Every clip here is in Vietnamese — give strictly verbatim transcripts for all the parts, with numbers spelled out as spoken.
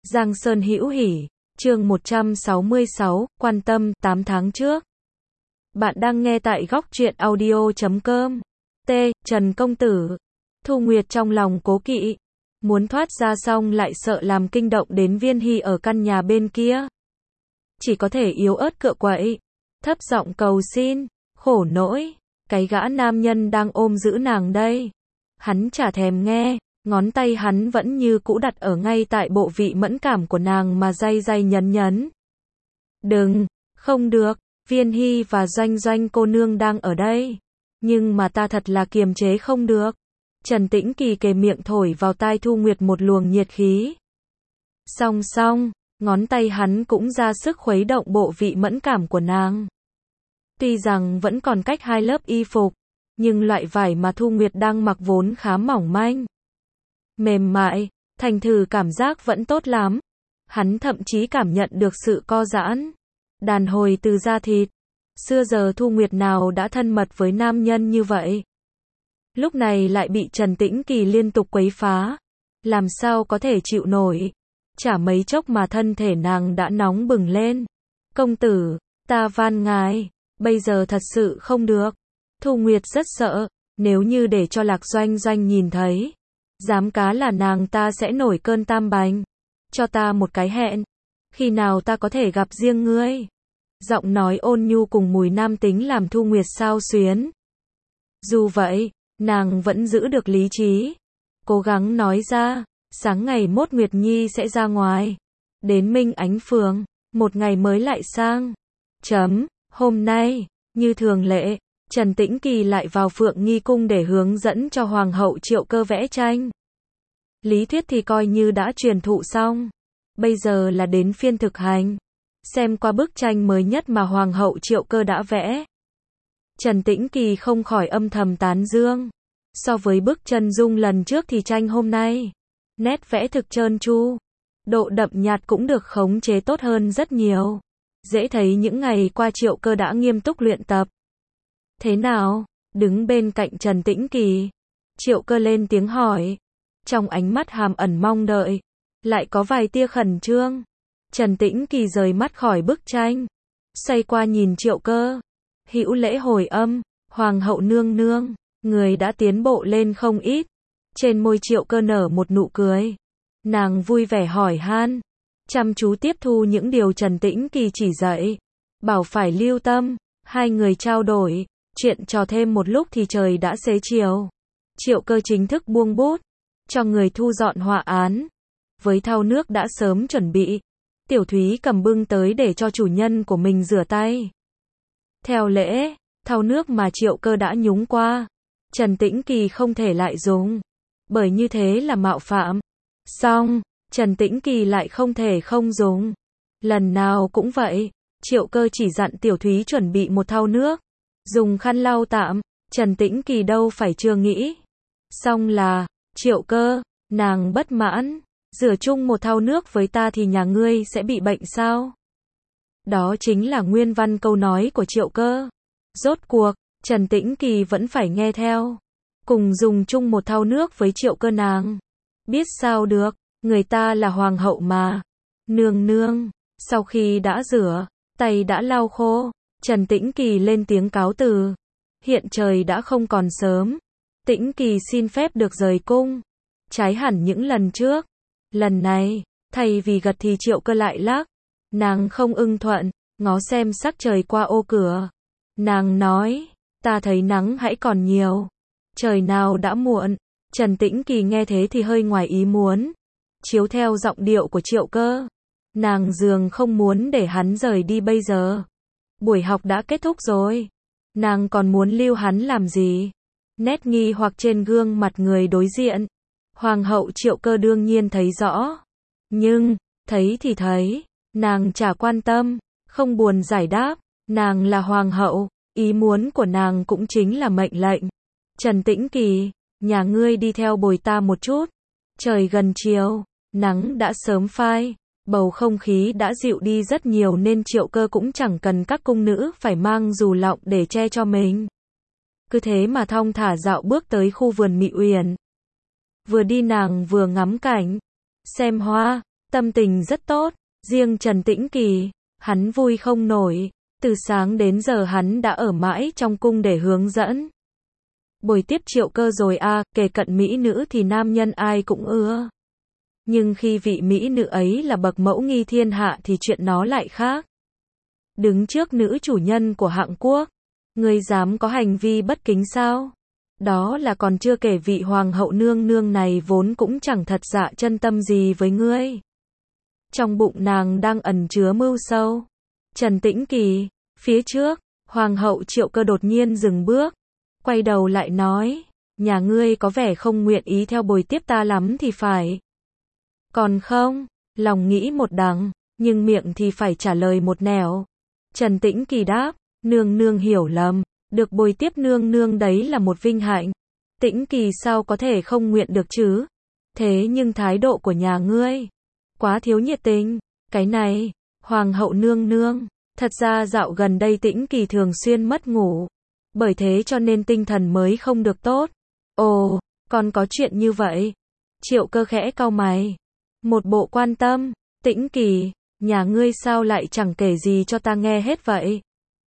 Giang Sơn Hữu Hỉ, chương một trăm sáu mươi sáu, quan tâm, tám tháng trước. Bạn đang nghe tại góc truyện audio chấm com. T. Trần Công Tử. Thu Nguyệt trong lòng cố kỵ. Muốn thoát ra xong lại sợ làm kinh động đến Viên Hy ở căn nhà bên kia. Chỉ có thể yếu ớt cựa quậy. Thấp giọng cầu xin. Khổ nỗi. Cái gã nam nhân đang ôm giữ nàng đây. Hắn chả thèm nghe. Ngón tay hắn vẫn như cũ đặt ở ngay tại bộ vị mẫn cảm của nàng mà day day nhấn nhấn. Đừng, không được, Viên Hy và Doanh Doanh cô nương đang ở đây. Nhưng mà ta thật là kiềm chế không được. Trần Tĩnh Kỳ kề miệng thổi vào tai Thu Nguyệt một luồng nhiệt khí. Song song, ngón tay hắn cũng ra sức khuấy động bộ vị mẫn cảm của nàng. Tuy rằng vẫn còn cách hai lớp y phục, nhưng loại vải mà Thu Nguyệt đang mặc vốn khá mỏng manh. Mềm mại, thành thử cảm giác vẫn tốt lắm. Hắn thậm chí cảm nhận được sự co giãn, đàn hồi từ da thịt. Xưa giờ Thu Nguyệt nào đã thân mật với nam nhân như vậy. Lúc này lại bị Trần Tĩnh Kỳ liên tục quấy phá. Làm sao có thể chịu nổi. Chả mấy chốc mà thân thể nàng đã nóng bừng lên. Công tử, ta van ngài, bây giờ thật sự không được. Thu Nguyệt rất sợ, nếu như để cho Lạc Doanh Doanh nhìn thấy. Dám cá là nàng ta sẽ nổi cơn tam bành. Cho ta một cái hẹn. Khi nào ta có thể gặp riêng ngươi? Giọng nói ôn nhu cùng mùi nam tính làm Thu Nguyệt xao xuyến. Dù vậy, nàng vẫn giữ được lý trí. Cố gắng nói ra, sáng ngày mốt Nguyệt Nhi sẽ ra ngoài. Đến Minh Ánh Phường, một ngày mới lại sang. Chấm, hôm nay, như thường lệ. Trần Tĩnh Kỳ lại vào Phượng Nghi Cung để hướng dẫn cho Hoàng hậu Triệu Cơ vẽ tranh. Lý thuyết thì coi như đã truyền thụ xong. Bây giờ là đến phiên thực hành. Xem qua bức tranh mới nhất mà Hoàng hậu Triệu Cơ đã vẽ. Trần Tĩnh Kỳ không khỏi âm thầm tán dương. So với bức chân dung lần trước thì tranh hôm nay, nét vẽ thực trơn tru. Độ đậm nhạt cũng được khống chế tốt hơn rất nhiều. Dễ thấy những ngày qua Triệu Cơ đã nghiêm túc luyện tập. Thế nào? Đứng bên cạnh Trần Tĩnh Kỳ. Triệu Cơ lên tiếng hỏi. Trong ánh mắt hàm ẩn mong đợi. Lại có vài tia khẩn trương. Trần Tĩnh Kỳ rời mắt khỏi bức tranh. Xoay qua nhìn Triệu Cơ. Hữu lễ hồi âm. Hoàng hậu nương nương. Người đã tiến bộ lên không ít. Trên môi Triệu Cơ nở một nụ cười. Nàng vui vẻ hỏi han. Chăm chú tiếp thu những điều Trần Tĩnh Kỳ chỉ dạy. Bảo phải lưu tâm. Hai người trao đổi. Chuyện trò thêm một lúc thì trời đã xế chiều. Triệu Cơ chính thức buông bút. Cho người thu dọn họa án. Với thau nước đã sớm chuẩn bị. Tiểu Thúy cầm bưng tới để cho chủ nhân của mình rửa tay. Theo lễ, thau nước mà Triệu Cơ đã nhúng qua. Trần Tĩnh Kỳ không thể lại dùng. Bởi như thế là mạo phạm. Xong, Trần Tĩnh Kỳ lại không thể không dùng. Lần nào cũng vậy. Triệu Cơ chỉ dặn Tiểu Thúy chuẩn bị một thau nước. Dùng khăn lau tạm. Trần Tĩnh Kỳ đâu phải chưa nghĩ. Xong là, Triệu Cơ, nàng bất mãn. Rửa chung một thau nước với ta thì nhà ngươi sẽ bị bệnh sao? Đó chính là nguyên văn câu nói của Triệu Cơ. Rốt cuộc, Trần Tĩnh Kỳ vẫn phải nghe theo. Cùng dùng chung một thau nước với Triệu Cơ nàng. Biết sao được, người ta là hoàng hậu mà. Nương nương, sau khi đã rửa, tay đã lau khô. Trần Tĩnh Kỳ lên tiếng cáo từ. Hiện trời đã không còn sớm. Tĩnh Kỳ xin phép được rời cung. Trái hẳn những lần trước. Lần này, thay vì gật thì Triệu Cơ lại lắc. Nàng không ưng thuận, ngó xem sắc trời qua ô cửa. Nàng nói, ta thấy nắng hãy còn nhiều. Trời nào đã muộn. Trần Tĩnh Kỳ nghe thế thì hơi ngoài ý muốn. Chiếu theo giọng điệu của Triệu Cơ. Nàng dường không muốn để hắn rời đi bây giờ. Buổi học đã kết thúc rồi. Nàng còn muốn lưu hắn làm gì? Nét nghi hoặc trên gương mặt người đối diện. Hoàng hậu Triệu Cơ đương nhiên thấy rõ. Nhưng, thấy thì thấy. Nàng chả quan tâm. Không buồn giải đáp. Nàng là hoàng hậu. Ý muốn của nàng cũng chính là mệnh lệnh. Trần Tĩnh Kỳ, nhà ngươi đi theo bồi ta một chút. Trời gần chiều. Nắng đã sớm phai. Bầu không khí đã dịu đi rất nhiều nên Triệu Cơ cũng chẳng cần các cung nữ phải mang dù lọng để che cho mình. Cứ thế mà thong thả dạo bước tới khu vườn Mị Uyển. Vừa đi nàng vừa ngắm cảnh, xem hoa, tâm tình rất tốt. Riêng Trần Tĩnh Kỳ, hắn vui không nổi. Từ sáng đến giờ hắn đã ở mãi trong cung để hướng dẫn. Bồi tiếp Triệu Cơ rồi a, kể cận mỹ nữ thì nam nhân ai cũng ưa. Nhưng khi vị mỹ nữ ấy là bậc mẫu nghi thiên hạ thì chuyện nó lại khác. Đứng trước nữ chủ nhân của hạng quốc, ngươi dám có hành vi bất kính sao? Đó là còn chưa kể vị hoàng hậu nương nương này vốn cũng chẳng thật dạ chân tâm gì với ngươi. Trong bụng nàng đang ẩn chứa mưu sâu. Trần Tĩnh Kỳ, phía trước, hoàng hậu Triệu Cơ đột nhiên dừng bước, quay đầu lại nói, nhà ngươi có vẻ không nguyện ý theo bồi tiếp ta lắm thì phải. Còn không, lòng nghĩ một đằng, nhưng miệng thì phải trả lời một nẻo. Trần Tĩnh Kỳ đáp, nương nương hiểu lầm, được bồi tiếp nương nương đấy là một vinh hạnh. Tĩnh Kỳ sao có thể không nguyện được chứ? Thế nhưng thái độ của nhà ngươi quá thiếu nhiệt tình. Cái này, hoàng hậu nương nương, thật ra dạo gần đây Tĩnh Kỳ thường xuyên mất ngủ, bởi thế cho nên tinh thần mới không được tốt. Ồ, còn có chuyện như vậy? Triệu Cơ khẽ cau mày, một bộ quan tâm. Tĩnh Kỳ, nhà ngươi sao lại chẳng kể gì cho ta nghe hết vậy?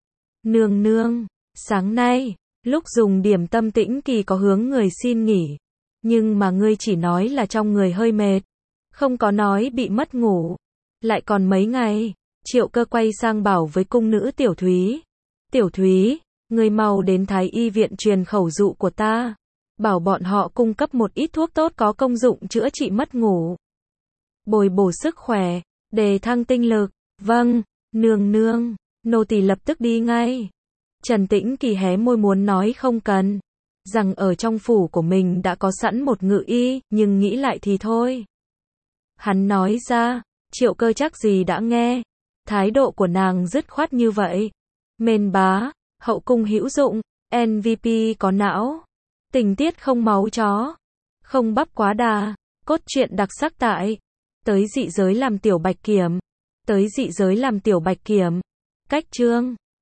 Nương nương, sáng nay, lúc dùng điểm tâm Tĩnh Kỳ có hướng người xin nghỉ, nhưng mà ngươi chỉ nói là trong người hơi mệt, không có nói bị mất ngủ. Lại còn mấy ngày. Triệu Cơ quay sang bảo với cung nữ Tiểu Thúy. Tiểu Thúy, ngươi mau đến Thái y viện truyền khẩu dụ của ta, bảo bọn họ cung cấp một ít thuốc tốt có công dụng chữa trị mất ngủ, bồi bổ sức khỏe, đề thăng tinh lực. Vâng, nương nương, nô tỳ lập tức đi ngay. Trần Tĩnh Kỳ hé môi muốn nói không cần, rằng ở trong phủ của mình đã có sẵn một ngự y, nhưng nghĩ lại thì thôi. Hắn nói ra, Triệu Cơ chắc gì đã nghe. Thái độ của nàng dứt khoát như vậy. Mên bá, hậu cung hữu dụng, em vê pê có não, tình tiết không máu chó, không bắp quá đà, cốt truyện đặc sắc tại Tới Dị Giới làm Tiểu Bạch Kiểm. Tới Dị Giới làm Tiểu Bạch Kiểm. Cách chương